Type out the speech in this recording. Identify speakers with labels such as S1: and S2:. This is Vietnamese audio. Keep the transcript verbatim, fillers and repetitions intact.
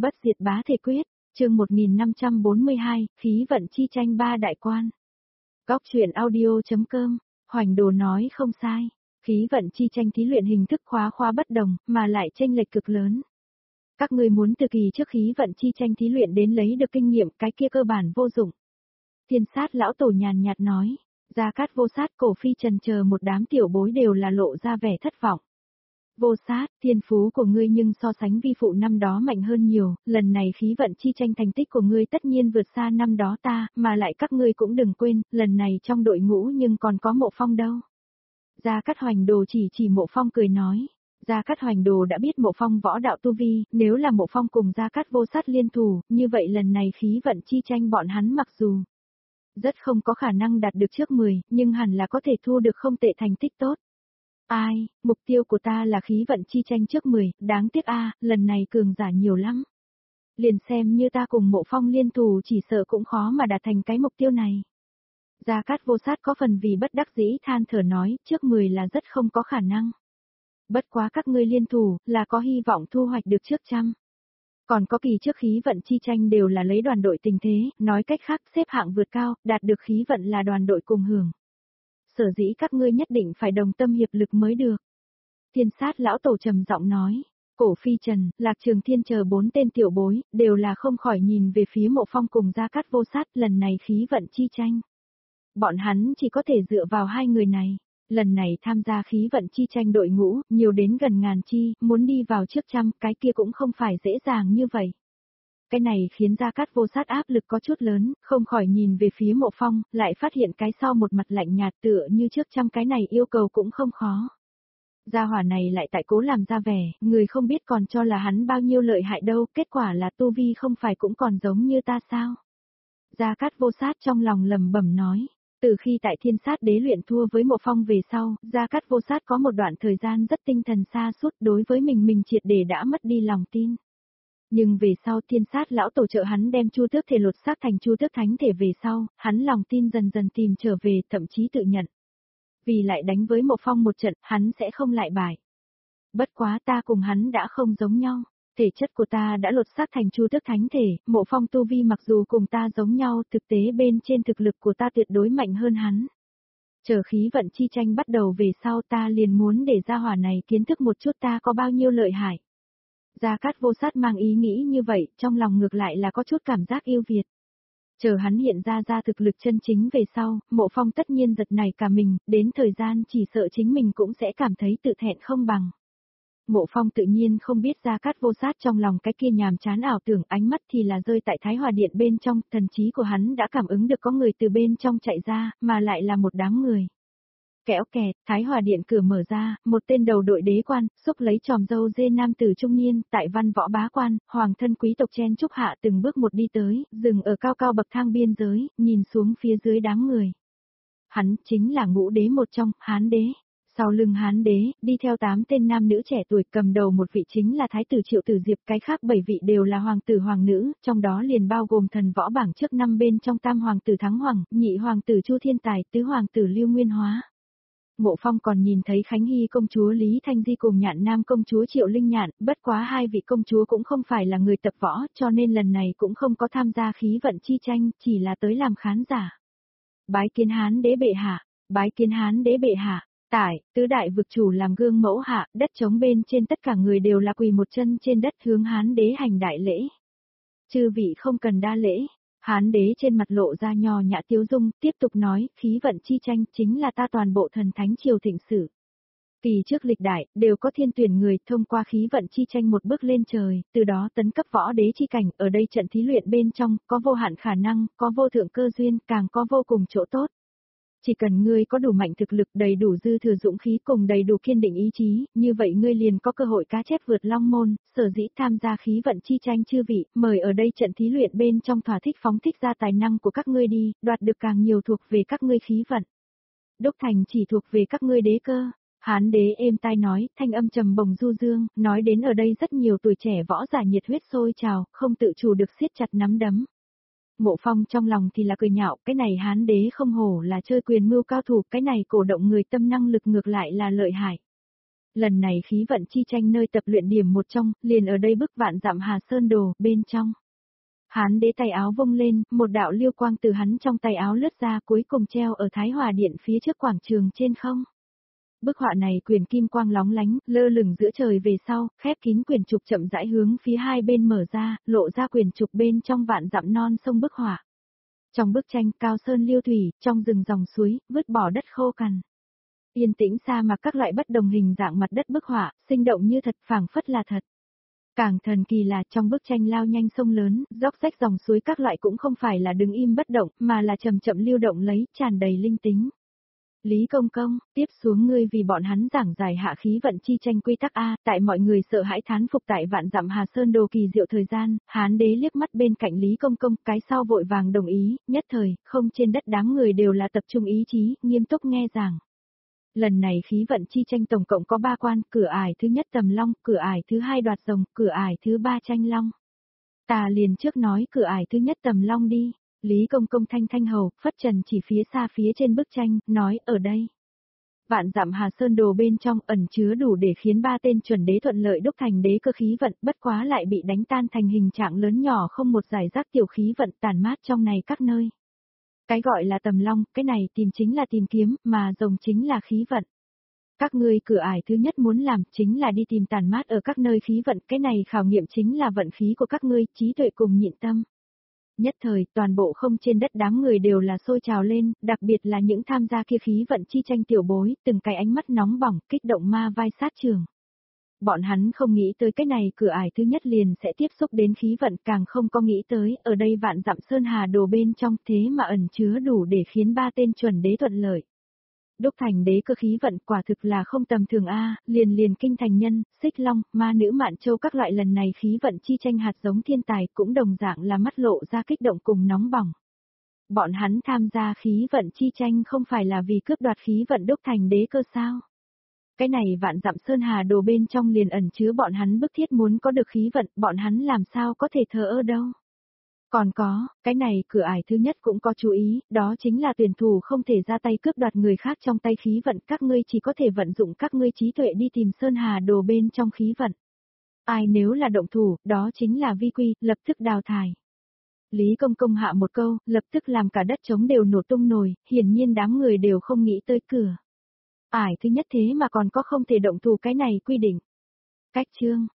S1: Bất diệt bá thể quyết, chương một nghìn năm trăm bốn mươi hai, khí vận chi tranh ba đại quan. Góc truyện audio.com, Hoành Đồ nói không sai, khí vận chi tranh thí luyện hình thức khóa khóa bất đồng, mà lại chênh lệch cực lớn. Các ngươi muốn từ kỳ trước khí vận chi tranh thí luyện đến lấy được kinh nghiệm, cái kia cơ bản vô dụng. Thiên sát lão tổ nhàn nhạt nói, Gia Cát Vô Sát, Cổ Phi Trần chờ một đám tiểu bối đều là lộ ra vẻ thất vọng. Vô Sát, thiên phú của ngươi nhưng so sánh vi phụ năm đó mạnh hơn nhiều, lần này khí vận chi tranh thành tích của ngươi tất nhiên vượt xa năm đó ta, mà lại các ngươi cũng đừng quên, lần này trong đội ngũ nhưng còn có Mộ Phong đâu. Gia Cát Hoành Đồ chỉ chỉ Mộ Phong cười nói, Gia Cát Hoành Đồ đã biết Mộ Phong võ đạo tu vi, nếu là Mộ Phong cùng Gia Cát Vô Sát liên thủ, như vậy lần này khí vận chi tranh bọn hắn mặc dù rất không có khả năng đạt được trước mười, nhưng hẳn là có thể thu được không tệ thành tích tốt. Ai, mục tiêu của ta là khí vận chi tranh trước mười, đáng tiếc a, lần này cường giả nhiều lắm. Liền xem như ta cùng Mộ Phong liên thủ chỉ sợ cũng khó mà đạt thành cái mục tiêu này. Gia Cát Vô Sát có phần vì bất đắc dĩ than thở nói, trước mười là rất không có khả năng. Bất quá các ngươi liên thủ, là có hy vọng thu hoạch được trước trăm. Còn có kỳ trước khí vận chi tranh đều là lấy đoàn đội tình thế, nói cách khác xếp hạng vượt cao, đạt được khí vận là đoàn đội cùng hưởng. Sở dĩ các ngươi nhất định phải đồng tâm hiệp lực mới được. Thiên sát lão tổ trầm giọng nói, Cổ Phi Trần, Lạc Trường Thiên chờ bốn tên tiểu bối, đều là không khỏi nhìn về phía Mộ Phong cùng Gia Cát Vô Sát lần này khí vận chi tranh. Bọn hắn chỉ có thể dựa vào hai người này. Lần này tham gia khí vận chi tranh đội ngũ, nhiều đến gần ngàn chi, muốn đi vào trước trăm, cái kia cũng không phải dễ dàng như vậy. Cái này khiến Gia Cát Vô Sát áp lực có chút lớn, không khỏi nhìn về phía Mộ Phong, lại phát hiện cái sau một mặt lạnh nhạt tựa như trước trăm cái này yêu cầu cũng không khó. Gia hỏa này lại tại cố làm ra vẻ, người không biết còn cho là hắn bao nhiêu lợi hại đâu, kết quả là tu vi không phải cũng còn giống như ta sao. Gia Cát Vô Sát trong lòng lầm bẩm nói. Từ khi tại Thiên Sát Đế luyện thua với Mộ Phong về sau, Gia Cát Vô Sát có một đoạn thời gian rất tinh thần xa suốt, đối với mình mình triệt để đã mất đi lòng tin. Nhưng về sau Thiên Sát lão tổ trợ hắn đem Chu Tước thể lột xác thành Chu Tước thánh thể về sau, hắn lòng tin dần dần tìm trở về, thậm chí tự nhận. Vì lại đánh với Mộ Phong một trận, hắn sẽ không lại bại. Bất quá ta cùng hắn đã không giống nhau. Thể chất của ta đã lột xác thành Chu Tước thánh thể, Mộ Phong tu vi mặc dù cùng ta giống nhau, thực tế bên trên thực lực của ta tuyệt đối mạnh hơn hắn. Chờ khí vận chi tranh bắt đầu về sau ta liền muốn để gia hỏa này kiến thức một chút ta có bao nhiêu lợi hại. Gia Cát Vô Sát mang ý nghĩ như vậy, trong lòng ngược lại là có chút cảm giác yêu Việt. Chờ hắn hiện ra ra thực lực chân chính về sau, Mộ Phong tất nhiên giật nảy cả mình, đến thời gian chỉ sợ chính mình cũng sẽ cảm thấy tự thẹn không bằng. Mộ Phong tự nhiên không biết Gia Cát Vô Sát trong lòng cái kia nhàm chán ảo tưởng, ánh mắt thì là rơi tại Thái Hòa Điện bên trong, thần trí của hắn đã cảm ứng được có người từ bên trong chạy ra, mà lại là một đám người. Kẽo kẹt, Thái Hòa Điện cửa mở ra, một tên đầu đội đế quan, xúc lấy tròm râu dê nam tử trung niên, tại văn võ bá quan, hoàng thân quý tộc chen chúc hạ từng bước một đi tới, dừng ở cao cao bậc thang biên giới, nhìn xuống phía dưới đám người. Hắn chính là Ngũ Đế một trong, Hán Đế. Sau lưng Hán Đế, đi theo tám tên nam nữ trẻ tuổi, cầm đầu một vị chính là Thái tử Triệu Tử Diệp, cái khác bảy vị đều là hoàng tử hoàng nữ, trong đó liền bao gồm thần võ bảng trước năm bên trong tam hoàng tử Thắng Hoàng, nhị hoàng tử Chu Thiên Tài, tứ hoàng tử Lưu Nguyên Hóa. Mộ Phong còn nhìn thấy Khánh Hy công chúa Lý Thanh Di cùng Nhạn Nam công chúa Triệu Linh Nhạn, bất quá hai vị công chúa cũng không phải là người tập võ, cho nên lần này cũng không có tham gia khí vận chi tranh, chỉ là tới làm khán giả. Bái kiến Hán Đế bệ hạ, bái kiến Hán Đế bệ hạ. Tại, tứ đại vực chủ làm gương mẫu hạ, đất trống bên trên tất cả người đều là quỳ một chân trên đất hướng Hán Đế hành đại lễ. Chư vị không cần đa lễ, Hán Đế trên mặt lộ ra nho nhã tiếu dung, tiếp tục nói, khí vận chi tranh chính là ta toàn bộ thần thánh triều thịnh sử. Kỳ trước lịch đại, đều có thiên tuyển người thông qua khí vận chi tranh một bước lên trời, từ đó tấn cấp võ đế chi cảnh, ở đây trận thí luyện bên trong, có vô hạn khả năng, có vô thượng cơ duyên, càng có vô cùng chỗ tốt. Chỉ cần ngươi có đủ mạnh thực lực, đầy đủ dư thừa dũng khí cùng đầy đủ kiên định ý chí, như vậy ngươi liền có cơ hội cá chép vượt long môn, sở dĩ tham gia khí vận chi tranh chư vị, mời ở đây trận thí luyện bên trong thỏa thích phóng thích ra tài năng của các ngươi đi, đoạt được càng nhiều thuộc về các ngươi khí vận. Đúc thành chỉ thuộc về các ngươi đế cơ. Hán Đế êm tai nói, thanh âm trầm bồng du dương, nói đến ở đây rất nhiều tuổi trẻ võ giả nhiệt huyết sôi trào, không tự chủ được siết chặt nắm đấm. Mộ Phong trong lòng thì là cười nhạo, cái này Hán Đế không hổ là chơi quyền mưu cao thủ, cái này cổ động người tâm năng lực ngược lại là lợi hại. Lần này khí vận chi tranh nơi tập luyện điểm một trong, liền ở đây bức vạn dặm Hà Sơn Đồ, bên trong. Hán đế tay áo vung lên, một đạo liêu quang từ hắn trong tay áo lướt ra cuối cùng treo ở Thái Hòa Điện phía trước quảng trường trên không. Bức họa này quyền kim quang lóng lánh, lơ lửng giữa trời về sau, khép kín quyền trục chậm rãi hướng phía hai bên mở ra, lộ ra quyền trục bên trong vạn dặm non sông bức họa. Trong bức tranh cao sơn liêu thủy, trong rừng dòng suối, vứt bỏ đất khô cằn. Yên tĩnh sa mạc các loại bất đồng hình dạng mặt đất bức họa, sinh động như thật, phảng phất là thật. Càng thần kỳ là trong bức tranh lao nhanh sông lớn, dốc rách dòng suối các loại cũng không phải là đứng im bất động, mà là chậm chậm lưu động lấy, tràn đầy linh tính. Lý Công Công, tiếp xuống ngươi vì bọn hắn giảng giải hạ khí vận chi tranh quy tắc A, tại mọi người sợ hãi thán phục tại vạn dặm Hà Sơn Đồ kỳ diệu thời gian, Hán đế liếc mắt bên cạnh Lý Công Công, cái sau vội vàng đồng ý, nhất thời, không trên đất đám người đều là tập trung ý chí, nghiêm túc nghe giảng. Lần này khí vận chi tranh tổng cộng có ba quan, cửa ải thứ nhất tầm long, cửa ải thứ hai đoạt rồng, cửa ải thứ ba tranh long. Ta liền trước nói cửa ải thứ nhất tầm long đi. Lý Công Công thanh thanh hầu, phất trần chỉ phía xa phía trên bức tranh, nói ở đây. Vạn dặm Hà Sơn Đồ bên trong ẩn chứa đủ để khiến ba tên chuẩn đế thuận lợi đúc thành đế cơ khí vận, bất quá lại bị đánh tan thành hình trạng lớn nhỏ không một giải rác tiểu khí vận tàn mát trong này các nơi. Cái gọi là tầm long, cái này tìm chính là tìm kiếm, mà rồng chính là khí vận. Các ngươi cửa ải thứ nhất muốn làm chính là đi tìm tàn mát ở các nơi khí vận, cái này khảo nghiệm chính là vận khí của các ngươi, trí tuệ cùng nhịn tâm. Nhất thời, toàn bộ không trên đất đám người đều là sôi trào lên, đặc biệt là những tham gia kia khí vận chi tranh tiểu bối, từng cái ánh mắt nóng bỏng, kích động ma vai sát trường. Bọn hắn không nghĩ tới cái này cửa ải thứ nhất liền sẽ tiếp xúc đến khí vận, càng không có nghĩ tới, ở đây vạn dặm Sơn Hà Đồ bên trong thế mà ẩn chứa đủ để khiến ba tên chuẩn đế thuận lợi. Đúc thành đế cơ khí vận quả thực là không tầm thường A, liền liền kinh thành nhân, xích long, ma nữ Mạn Châu các loại lần này khí vận chi tranh hạt giống thiên tài cũng đồng dạng là mắt lộ ra kích động cùng nóng bỏng. Bọn hắn tham gia khí vận chi tranh không phải là vì cướp đoạt khí vận đúc thành đế cơ sao? Cái này vạn dặm Sơn Hà Đồ bên trong liền ẩn chứa bọn hắn bức thiết muốn có được khí vận, bọn hắn làm sao có thể thờ ơ đâu. Còn có, cái này cửa ải thứ nhất cũng có chú ý, đó chính là tuyển thủ không thể ra tay cướp đoạt người khác trong tay khí vận, các ngươi chỉ có thể vận dụng các ngươi trí tuệ đi tìm Sơn Hà Đồ bên trong khí vận. Ai nếu là động thủ, đó chính là vi quy, lập tức đào thải. Lý Công Công hạ một câu, lập tức làm cả đất trống đều nổ tung nổi, hiển nhiên đám người đều không nghĩ tới cửa ải thứ nhất thế mà còn có không thể động thủ cái này quy định. Cách chương